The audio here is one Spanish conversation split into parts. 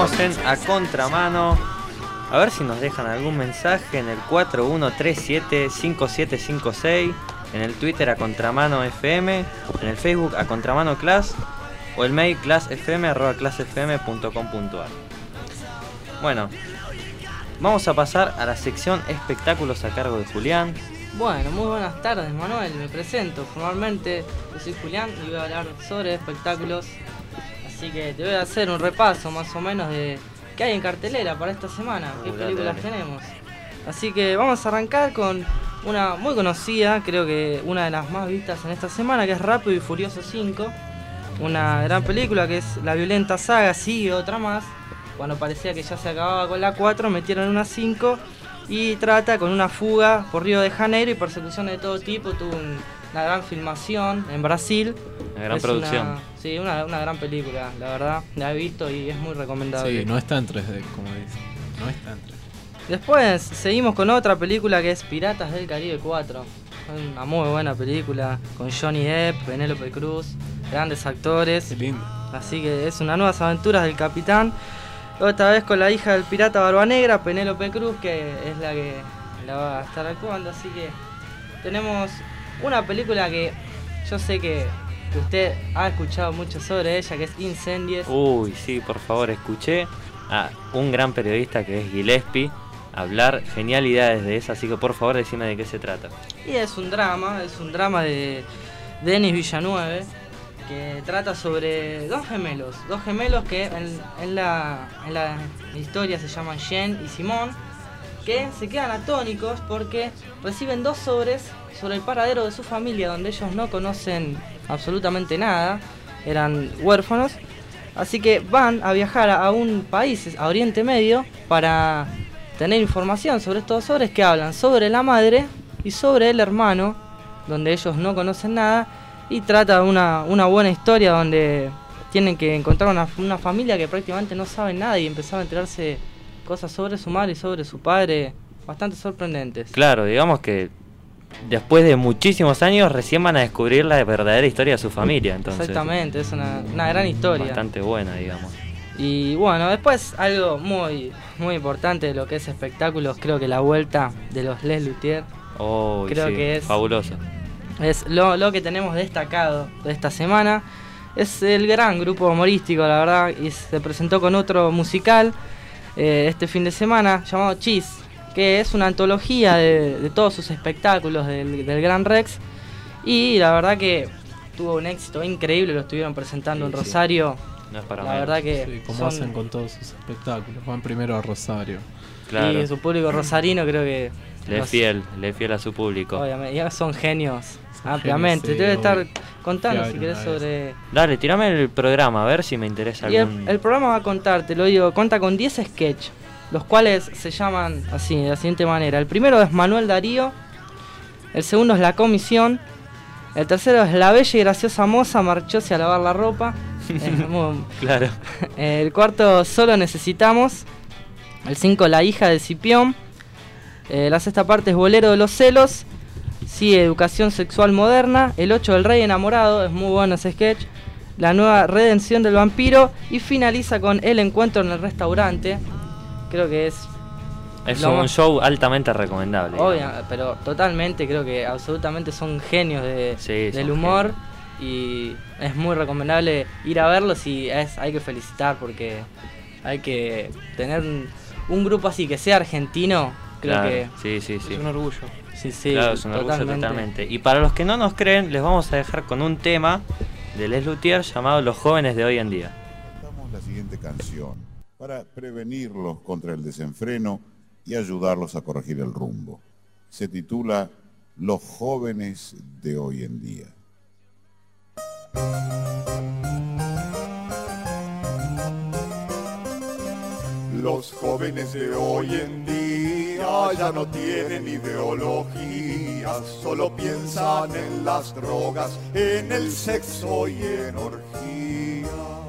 estamos en A Contramano. A ver si nos dejan algún mensaje en el 4137-5756, en el Twitter A Contramano FM, en el Facebook A Contramano Class o el mail classfm@classfm.com.ar. Bueno, vamos a pasar a la sección espectáculos a cargo de Julián. Bueno, muy buenas tardes, Manuel. Me presento formalmente. Yo soy Julián y voy a hablar sobre espectáculos. Así que te voy a hacer un repaso más o menos de qué hay en cartelera para esta semana, qué películas tenemos. Así que vamos a arrancar con una muy conocida, creo que una de las más vistas en esta semana, que es Rápido y Furioso 5. Una gran película que es la violenta saga, sigue otra más. Cuando parecía que ya se acababa con la 4, metieron una 5 y trata con una fuga por Río de Janeiro y persecuciones de todo tipo. Tuvo una gran filmación en Brasil. Una gran producción. Una gran película, la verdad. La he visto y es muy recomendable. Sí, no está en 3D, como dicen. No está en 3D. Después seguimos con otra película que es Piratas del Caribe 4. Una muy buena película con Johnny Depp, Penélope Cruz, grandes actores. Qué lindo. Así que es unas nuevas aventuras del capitán. Otra vez con la hija del pirata Barba Negra, Penélope Cruz, que es la que la va a estar actuando. Así que tenemos una película que yo sé que usted ha escuchado mucho sobre ella, que es Incendies. Uy, sí, por favor, escuché a un gran periodista que es Gillespie hablar genialidades de esa, así que por favor decime de qué se trata. Y es un drama de Denis Villeneuve, que trata sobre dos gemelos que en la historia se llaman Jean y Simón, que se quedan atónicos porque reciben 2 sobres sobre el paradero de su familia, donde ellos no conocen absolutamente nada, eran huérfanos, así que van a viajar a un país, a Oriente Medio, para tener información sobre estos sobres que hablan sobre la madre y sobre el hermano, donde ellos no conocen nada. Y trata de una buena historia donde tienen que encontrar una familia que prácticamente no sabe nada y empezar a enterarse cosas sobre su madre y sobre su padre bastante sorprendentes. Claro, digamos que después de muchísimos años recién van a descubrir la verdadera historia de su familia. Entonces, exactamente, es una gran historia. Bastante buena, digamos. Y bueno, después algo muy, muy importante de lo que es espectáculos, creo que la vuelta de los Les Luthiers. Oh, creo sí, que es fabuloso. Es lo que tenemos destacado de esta semana. Es el gran grupo humorístico, la verdad, y se presentó con otro musical este fin de semana llamado Cheese, que es una antología de todos sus espectáculos del Gran Rex. Y la verdad que tuvo un éxito increíble, lo estuvieron presentando en Rosario. No es para la menos. verdad que sí, como hacen con todos sus espectáculos, van primero a Rosario. Claro. Y su público rosarino creo que Le es fiel a su público. Obviamente, ya son genios. Son ampliamente. genios, sí, Debe estar obvio. contando Sí, si querés sobre... Dale, tirame el programa, a ver si me interesa Y algún... el programa va a contar, te lo digo, cuenta con 10 sketches, los cuales se llaman así, de la siguiente manera. El primero es Manuel Darío, el segundo es La Comisión, el tercero es La Bella y Graciosa Moza marchóse a lavar la ropa, Claro. el cuarto Solo Necesitamos, el 5 La Hija de Cipión, la sexta parte es Bolero de los Celos, sigue Educación Sexual Moderna, el 8 El Rey Enamorado, es muy bueno ese sketch, la nueva Redención del Vampiro y finaliza con El Encuentro en el Restaurante. Creo que es un show altamente recomendable. obvio, pero totalmente, creo que absolutamente son genios del humor y es muy recomendable ir a verlos y hay que felicitar porque hay que tener un grupo así que sea argentino, creo claro, que sí. es un orgullo. Sí, Claro, es un orgullo totalmente. Y para los que no nos creen, les vamos a dejar con un tema de Les Luthiers llamado Los Jóvenes de Hoy en Día. Damos la siguiente canción para prevenirlos contra el desenfreno y ayudarlos a corregir el rumbo. Se titula Los Jóvenes de Hoy en Día. Los jóvenes de hoy en día ya no tienen ideologías, solo piensan en las drogas, en el sexo y en orgías.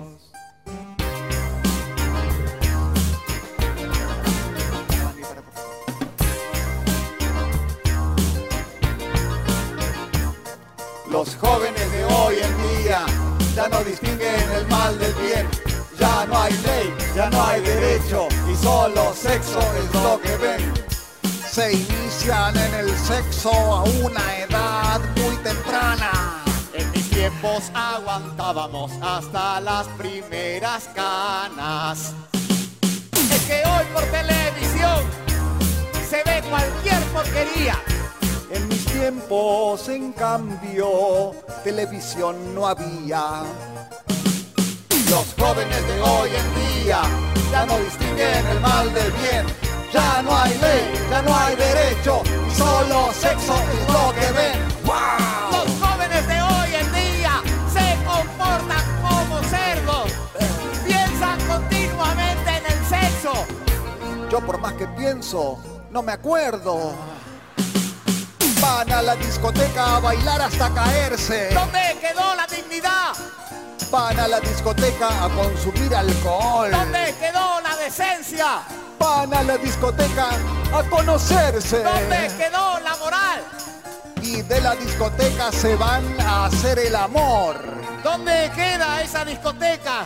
Los jóvenes de hoy en día ya no distinguen el mal del bien. Ya no hay ley, ya ya no hay derecho y solo sexo es lo que ven. Se inician en el sexo a una edad muy temprana. En mis tiempos aguantábamos hasta las primeras canas. Es que hoy por televisión se ve cualquier porquería. En mis tiempos, en cambio, televisión no había. Los jóvenes de hoy en día ya no distinguen el mal del bien. Ya no hay ley, ya no hay derecho, solo sexo es lo que ven. ¡Wow! Los jóvenes de hoy en día se comportan como cerdos. Piensan continuamente en el sexo. Yo por más que pienso, no me acuerdo. Van a la discoteca a bailar hasta caerse. ¿Dónde quedó la dignidad? Van a la discoteca a consumir alcohol. ¿Dónde quedó la decencia? Van a la discoteca a conocerse. ¿Dónde quedó la moral? Y de la discoteca se van a hacer el amor. ¿Dónde queda esa discoteca?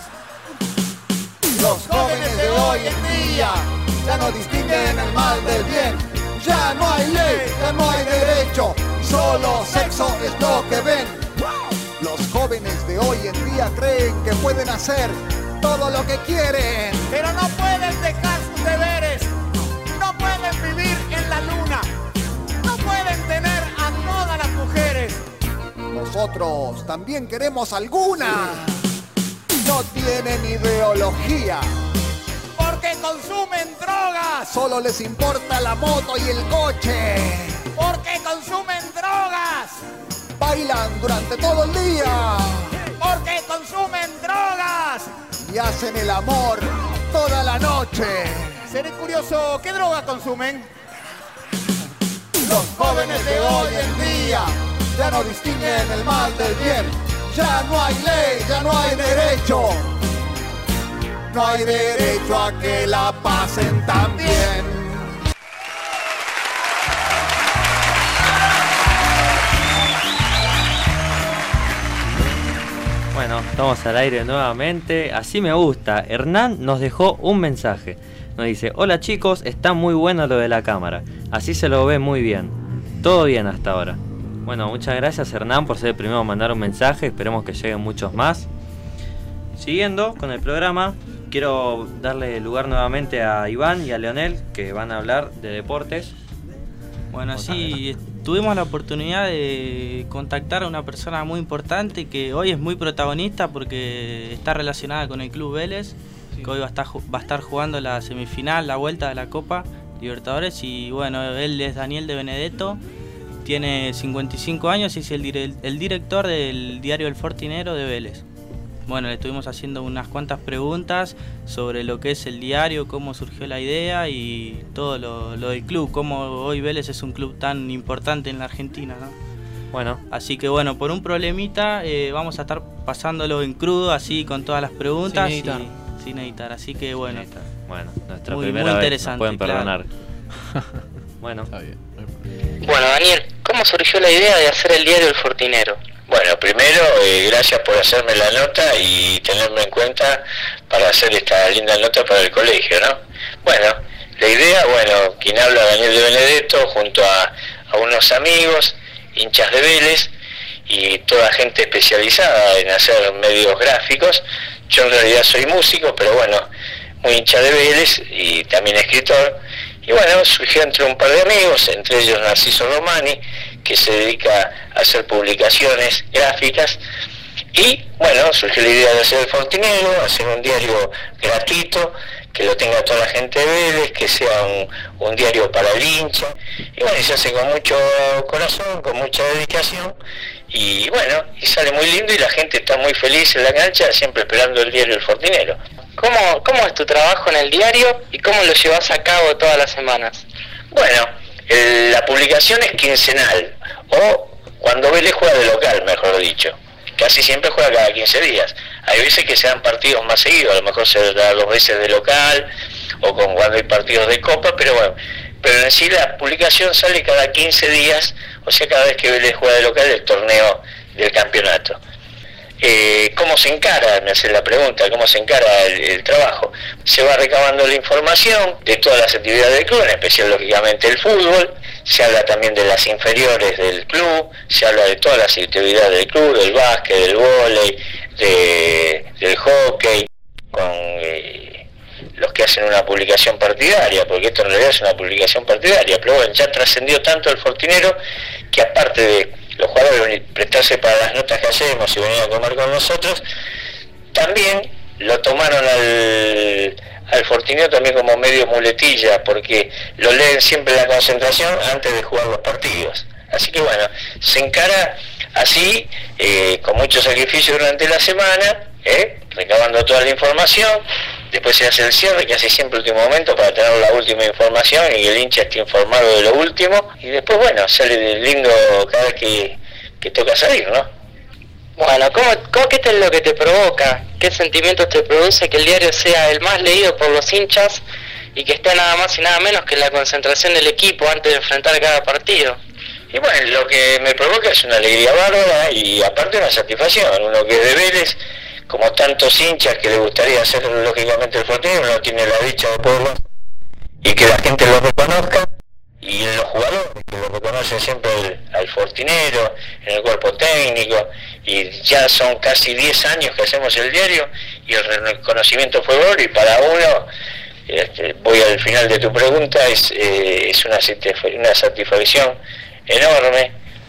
Los jóvenes de hoy en día ya no distinguen el mal del bien. Ya no hay ley, ya no hay derecho, solo sexo es lo que ven. Los jóvenes de hoy en día creen que pueden hacer todo lo que quieren. Pero no pueden dejar sus deberes, no pueden vivir en la luna, no pueden tener a todas las mujeres. Nosotros también queremos alguna. No tienen ideología. Porque consumen drogas. Solo les importa la moto y el coche. Porque consumen drogas. Bailan durante todo el día. Porque consumen drogas. Y hacen el amor toda la noche. Seré curioso, ¿qué droga consumen? Los jóvenes de hoy en día ya no distinguen el mal del bien. Ya no hay ley, ya no hay derecho. No hay derecho a que la pasen tan bien. Bueno, estamos al aire nuevamente. Así me gusta. Hernán nos dejó un mensaje. Nos dice: hola chicos, está muy bueno lo de la cámara. Así se lo ve muy bien. Todo bien hasta ahora. Bueno, muchas gracias Hernán por ser el primero a mandar un mensaje. Esperemos que lleguen muchos más. Siguiendo con el programa, quiero darle lugar nuevamente a Iván y a Leonel, que van a hablar de deportes. Bueno, sí, tuvimos la oportunidad de contactar a una persona muy importante que hoy es muy protagonista porque está relacionada con el Club Vélez, que hoy va a estar jugando la semifinal, la vuelta de la Copa Libertadores. Y bueno, él es Daniel de Benedetto, tiene 55 años y es el director del diario El Fortinero de Vélez. Bueno, le estuvimos haciendo unas cuantas preguntas sobre lo que es el diario, cómo surgió la idea y todo lo del club, cómo hoy Vélez es un club tan importante en la Argentina, ¿no? Bueno. Así que bueno, por un problemita vamos a estar pasándolo en crudo, así con todas las preguntas. Sin editar. Así que bueno. Bueno, nuestra muy primera vez, interesante, nos pueden perdonar. Claro. Bueno. Está bien. Bueno, Daniel, ¿cómo surgió la idea de hacer el diario El Fortinero? Bueno, primero, gracias por hacerme la nota y tenerme en cuenta para hacer esta linda nota para el colegio, ¿no? Bueno, la idea, bueno, quien habla, Daniel de Benedetto, junto a unos amigos, hinchas de Vélez y toda gente especializada en hacer medios gráficos. Yo en realidad soy músico, pero bueno, muy hincha de Vélez y también escritor. Y bueno, surgió entre un par de amigos, entre ellos Narciso Romani, que se dedica a hacer publicaciones gráficas. Y bueno, surgió la idea de hacer El Fortinero, hacer un diario gratuito, que lo tenga toda la gente de Vélez, que sea un diario para el hincha. Y bueno, se hace con mucho corazón, con mucha dedicación. Y bueno, y sale muy lindo y la gente está muy feliz en la cancha, siempre esperando el diario El Fortinero. ¿Cómo es tu trabajo en el diario y cómo lo llevas a cabo todas las semanas? Bueno, la publicación es quincenal, o cuando Vélez juega de local, mejor dicho. Casi siempre juega cada 15 días. Hay veces que se dan partidos más seguidos, a lo mejor se da 2 veces de local, o cuando hay partidos de Copa, pero bueno. Pero en sí la publicación sale cada 15 días, o sea, cada vez que Vélez juega de local el torneo del campeonato. ¿cómo se encara? Me hace la pregunta, ¿cómo se encara el trabajo? Se va recabando la información de todas las actividades del club, en especial lógicamente el fútbol, se habla también de las inferiores del club, se habla de todas las actividades del club, del básquet, del vóley, del hockey, con los que hacen una publicación partidaria, porque esto en realidad es una publicación partidaria, pero bueno, ya trascendió tanto el Fortinero que aparte de los jugadores prestarse para las notas que hacemos y venir a comer con nosotros, también lo tomaron al Fortinero también como medio muletilla, porque lo leen siempre en la concentración antes de jugar los partidos. Así que bueno, se encara así, con mucho sacrificio durante la semana, recabando toda la información. Después se hace el cierre, que hace siempre el último momento, para tener la última información y el hincha esté informado de lo último. Y después, bueno, sale lindo cada vez que toca salir, ¿no? Bueno, ¿qué es lo que te provoca? ¿Qué sentimientos te produce que el diario sea el más leído por los hinchas y que esté nada más y nada menos que en la concentración del equipo antes de enfrentar cada partido? Y bueno, lo que me provoca es una alegría bárbara y aparte una satisfacción. Uno que es de Vélez, como tantos hinchas que le gustaría hacer lógicamente el Fortinero, uno tiene la dicha de poderlo y que la gente lo reconozca, y en los jugadores que lo reconocen siempre al Fortinero, en el cuerpo técnico, y ya son casi 10 años que hacemos el diario y el reconocimiento fue bueno, y para uno, voy al final de tu pregunta, es una satisfacción enorme,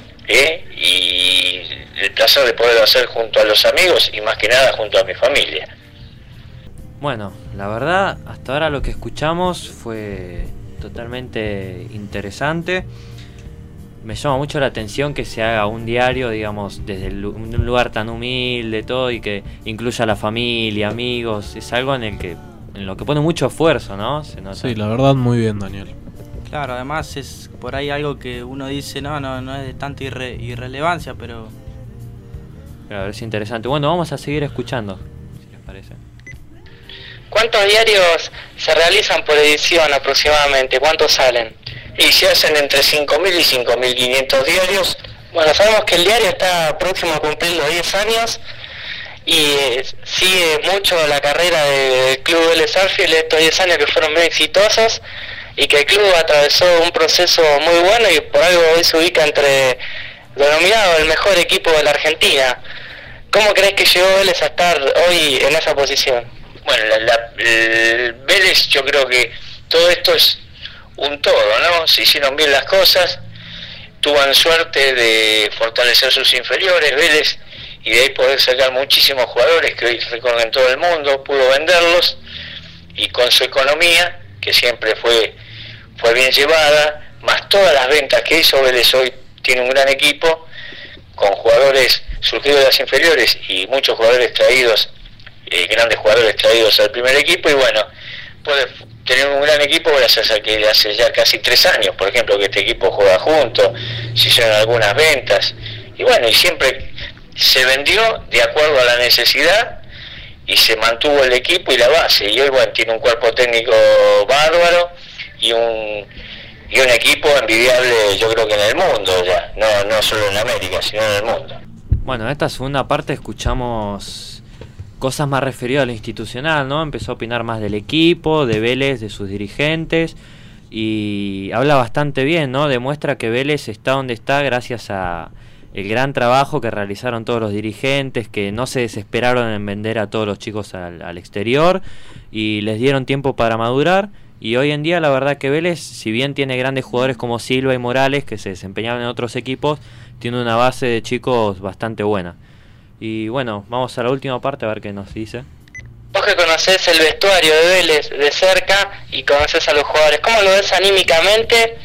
y el placer de poderlo hacer junto a los amigos y más que nada junto a mi familia. Bueno, la verdad, hasta ahora lo que escuchamos fue totalmente interesante. Me llama mucho la atención que se haga un diario, digamos, desde un lugar tan humilde, todo, y que incluya a la familia, amigos. Es algo en lo que pone mucho esfuerzo, ¿no? Se nota. Sí, la verdad, muy bien, Daniel. Claro, además es por ahí algo que uno dice, no es de tanta irrelevancia, pero... Claro, es interesante. Bueno, vamos a seguir escuchando, si les parece. ¿Cuántos diarios se realizan por edición aproximadamente? ¿Cuántos salen? Y se hacen entre 5.000 y 5.500 diarios. Bueno, sabemos que el diario está próximo a cumplir los 10 años y sigue mucho la carrera del Club Vélez Arfield, estos 10 años que fueron muy exitosos y que el club atravesó un proceso muy bueno y por algo hoy se ubica entre denominado el mejor equipo de la Argentina. ¿Cómo crees que llegó Vélez a estar hoy en esa posición? Bueno, el Vélez, yo creo que todo esto es un todo, ¿no? Se hicieron bien las cosas, tuvieron suerte de fortalecer sus inferiores, Vélez, y de ahí poder sacar muchísimos jugadores que hoy recorren todo el mundo, pudo venderlos, y con su economía, que siempre fue bien llevada, más todas las ventas que hizo, Vélez hoy tiene un gran equipo, con jugadores surgidos de las inferiores y muchos jugadores traídos, grandes jugadores traídos al primer equipo, y bueno, puede tener un gran equipo gracias a que hace ya casi 3 años, por ejemplo, que este equipo juega junto, se hicieron algunas ventas, y bueno, y siempre se vendió de acuerdo a la necesidad, y se mantuvo el equipo y la base, y hoy bueno, tiene un cuerpo técnico bárbaro, y un equipo envidiable, yo creo que en el mundo ya, no solo en América, sino en el mundo. Bueno, en esta segunda parte escuchamos cosas más referidas a lo institucional, ¿no? Empezó a opinar más del equipo, de Vélez, de sus dirigentes, y habla bastante bien, ¿no? Demuestra que Vélez está donde está gracias a el gran trabajo que realizaron todos los dirigentes, que no se desesperaron en vender a todos los chicos al exterior y les dieron tiempo para madurar. Y hoy en día la verdad que Vélez, si bien tiene grandes jugadores como Silva y Morales que se desempeñaban en otros equipos, tiene una base de chicos bastante buena. Y bueno, vamos a la última parte a ver qué nos dice. Vos que conocés el vestuario de Vélez de cerca y conocés a los jugadores, ¿cómo lo ves anímicamente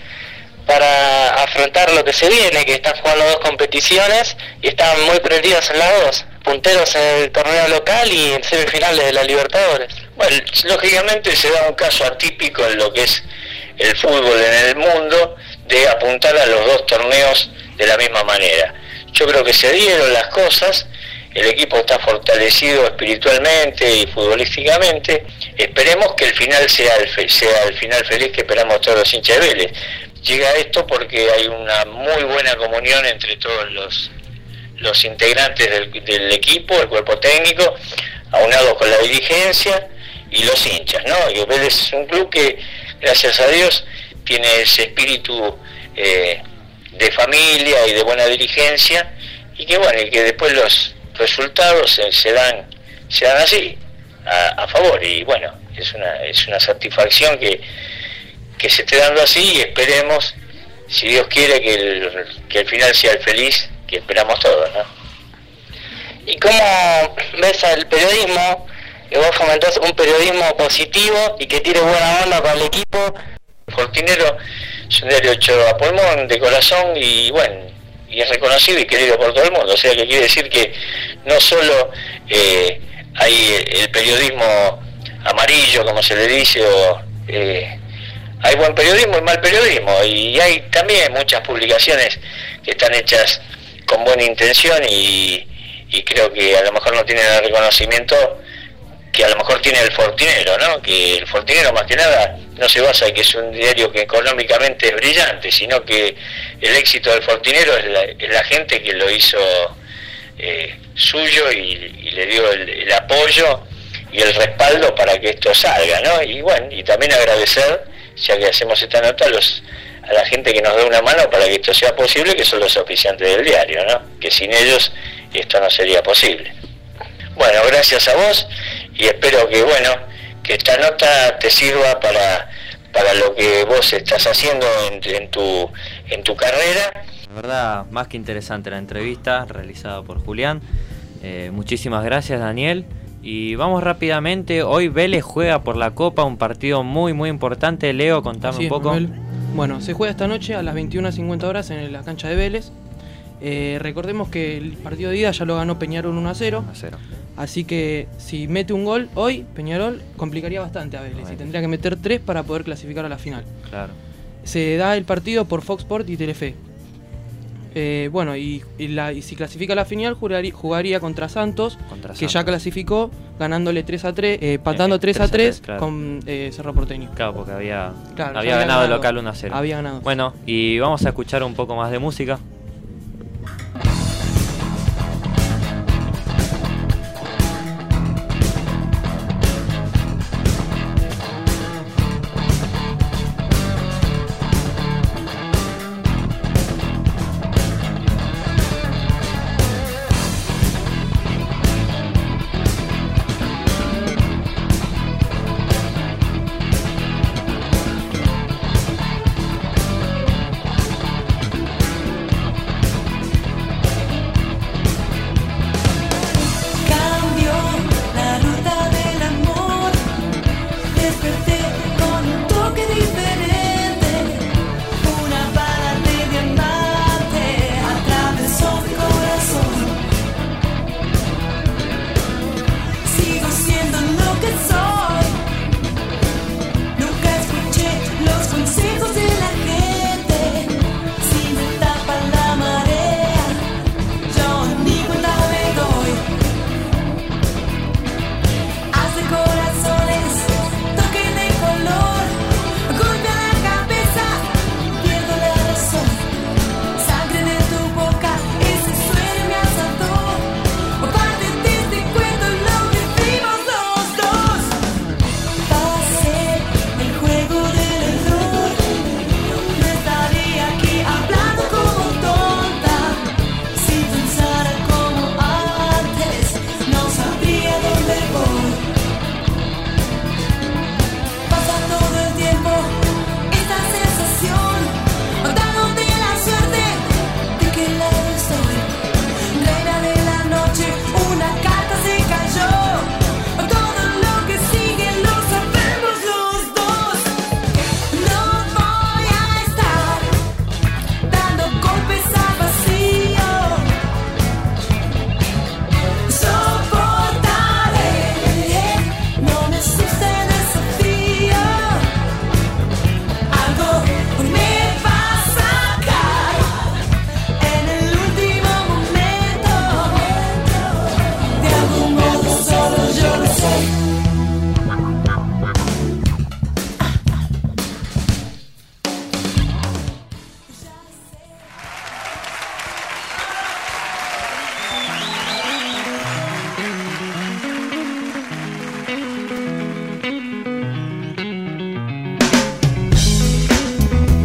para afrontar lo que se viene? Que están jugando 2 competiciones y están muy prendidos en las 2, punteros en el torneo local y en semifinales de la Libertadores. Bueno, lógicamente se da un caso atípico en lo que es el fútbol en el mundo, de apuntar a los 2 torneos de la misma manera. Yo creo que se dieron las cosas, el equipo está fortalecido espiritualmente y futbolísticamente. Esperemos que el final sea el final feliz que esperamos todos los hinchas de Vélez. Llega esto porque hay una muy buena comunión entre todos los los integrantes del equipo, el cuerpo técnico, aunados con la dirigencia y los hinchas, ¿no? Y Vélez es un club que, gracias a Dios, tiene ese espíritu de familia y de buena dirigencia, y que bueno, y que después los resultados se dan así, a favor, y bueno, es una satisfacción que se esté dando así, y esperemos, si Dios quiere, que el final sea el feliz que esperamos todos, ¿no? ¿Y cómo ves al periodismo? Que vos fomentás un periodismo positivo y que tire buena onda para el equipo. Fortinero es un diario hecho a pulmón, de corazón, y bueno, y es reconocido y querido por todo el mundo, o sea que quiere decir que no solo hay el periodismo amarillo, como se le dice, o hay buen periodismo y mal periodismo, y hay también muchas publicaciones que están hechas con buena intención y creo que a lo mejor no tienen el reconocimiento que a lo mejor tiene el Fortinero, ¿no? Que el Fortinero más que nada no se basa en que es un diario que económicamente es brillante, sino que el éxito del Fortinero es la gente que lo hizo suyo y le dio el apoyo y el respaldo para que esto salga, ¿no? Y bueno, y también agradecer, ya que hacemos esta nota, a la gente que nos da una mano para que esto sea posible, que son los auspiciantes del diario, ¿no? Que sin ellos esto no sería posible. Bueno, gracias a vos, y espero que, bueno, que esta nota te sirva para lo que vos estás haciendo en tu carrera. La verdad, más que interesante la entrevista realizada por Julián. Muchísimas gracias, Daniel. Y vamos rápidamente, hoy Vélez juega por la Copa, un partido muy muy importante. Leo, contame un poco. Manuel. Bueno, se juega esta noche a las 21:50 horas en la cancha de Vélez. Recordemos que el partido de ida ya lo ganó Peñarol 1-0. Así que si mete un gol hoy, Peñarol complicaría bastante a Vélez y tendría que meter 3 para poder clasificar a la final. Claro. Se da el partido por Fox Sports y Telefe. Bueno, y si clasifica a la final, jugaría contra Santos, que ya clasificó, ganándole 3-3, empatando 3-3 claro, con Cerro Porteño. Claro, porque había ganado el local 1-0. Había ganado. Bueno, y vamos a escuchar un poco más de música.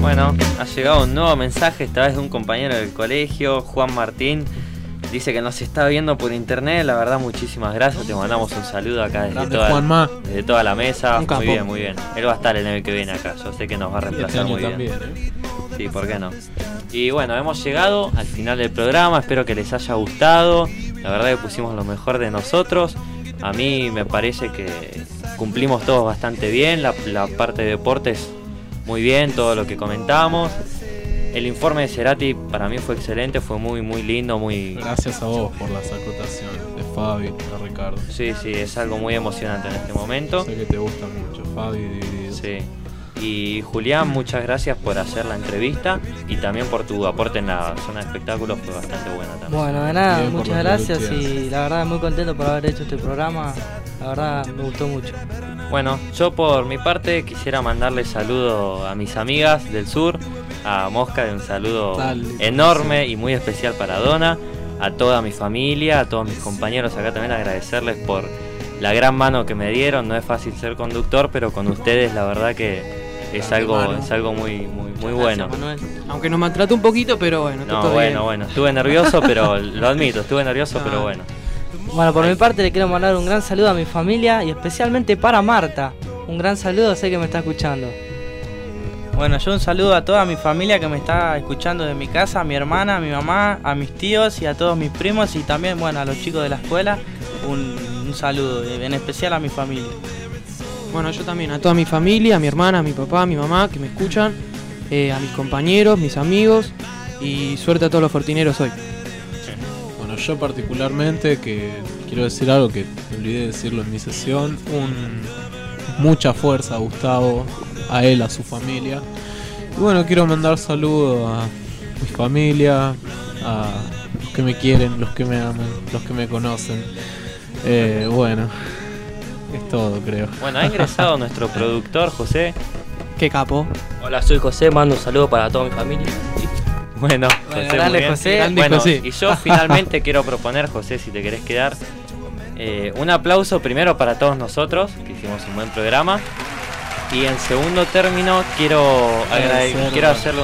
Bueno, ha llegado un nuevo mensaje, esta vez de un compañero del colegio, Juan Martín. Dice que nos está viendo por internet, la verdad muchísimas gracias, te mandamos un saludo acá desde toda la mesa. Muy bien, muy bien. Él va a estar el año que viene acá, yo sé que nos va a reemplazar muy bien. También, Sí, ¿por qué no? Y bueno, hemos llegado al final del programa, espero que les haya gustado. La verdad que pusimos lo mejor de nosotros. A mí me parece que cumplimos todos bastante bien, la parte de deportes muy bien, todo lo que comentamos. El informe de Cerati para mí fue excelente, fue muy muy lindo, muy... Gracias a vos por las acotaciones de Fabi, de Ricardo. Sí, es algo muy emocionante en este momento. Sé que te gusta mucho, Fabi Dividido. Sí. Y Julián, muchas gracias por hacer la entrevista y también por tu aporte en la zona de espectáculos, fue bastante buena también. Bueno, de nada, muchas gracias y la verdad muy contento por haber hecho este programa, la verdad me gustó mucho. Bueno, yo por mi parte quisiera mandarle saludo a mis amigas del sur, a Mosca, un saludo enorme y muy especial para Donna, a toda mi familia, a todos mis compañeros acá también agradecerles por la gran mano que me dieron. No es fácil ser conductor, pero con ustedes la verdad que es algo muy bueno. Manuel. Aunque nos maltrató un poquito, pero bueno. Bueno, estuve nervioso, pero lo admito, pero bueno. Bueno, por mi parte le quiero mandar un gran saludo a mi familia y especialmente para Marta. Un gran saludo, sé que me está escuchando. Bueno, yo un saludo a toda mi familia que me está escuchando de mi casa, a mi hermana, a mi mamá, a mis tíos y a todos mis primos y también, bueno, a los chicos de la escuela. Un saludo, en especial a mi familia. Bueno, yo también, a toda mi familia, a mi hermana, a mi papá, a mi mamá, que me escuchan, a mis compañeros, mis amigos y suerte a todos los fortineros hoy. Bueno, yo particularmente, que quiero decir algo que olvidé de decirlo en mi sesión, mucha fuerza a Gustavo, a él, a su familia. Y bueno, quiero mandar saludos a mi familia, a los que me quieren, los que me aman, los que me conocen. Bueno, es todo, creo. Bueno, ha ingresado nuestro productor, José. Qué capo. Hola, soy José, mando un saludo para toda mi familia. Bueno, José, grande José. Bueno, y yo finalmente quiero proponer, José, si te querés quedar, un aplauso primero para todos nosotros, que hicimos un buen programa. Y en segundo término quiero hacerle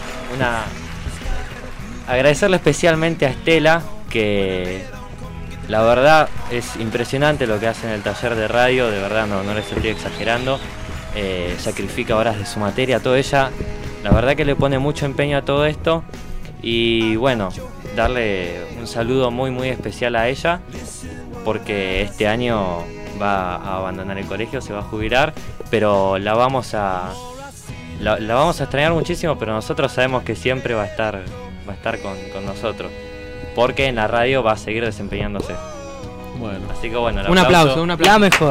agradecerle especialmente a Estela, que la verdad es impresionante lo que hace en el taller de radio, de verdad no les estoy exagerando, sacrifica horas de su materia, todo ella, la verdad que le pone mucho empeño a todo esto y bueno, darle un saludo muy muy especial a ella, porque este año va a abandonar el colegio, se va a jubilar, pero la vamos a extrañar muchísimo, pero nosotros sabemos que siempre va a estar con nosotros, porque en la radio va a seguir desempeñándose. Bueno. Así que bueno, un aplauso. La mejor.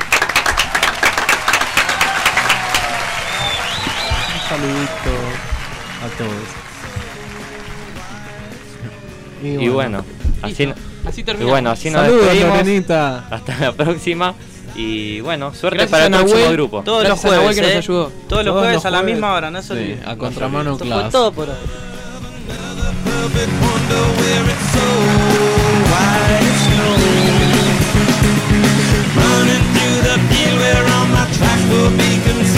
Un saludito a todos. Y bueno, así terminamos. Y bueno, así nos saludos, despedimos. Lorenita. Hasta la próxima. Y bueno, suerte Gracias para el a próximo Nahuel. grupo. Todos los Gracias a jueves, Nahuel que nos ayudó. Todos los jueves a la misma hora, no se olviden. Sí, a contramano Esto clase. fue todo por hoy. Running through the field where all my tracks will be good.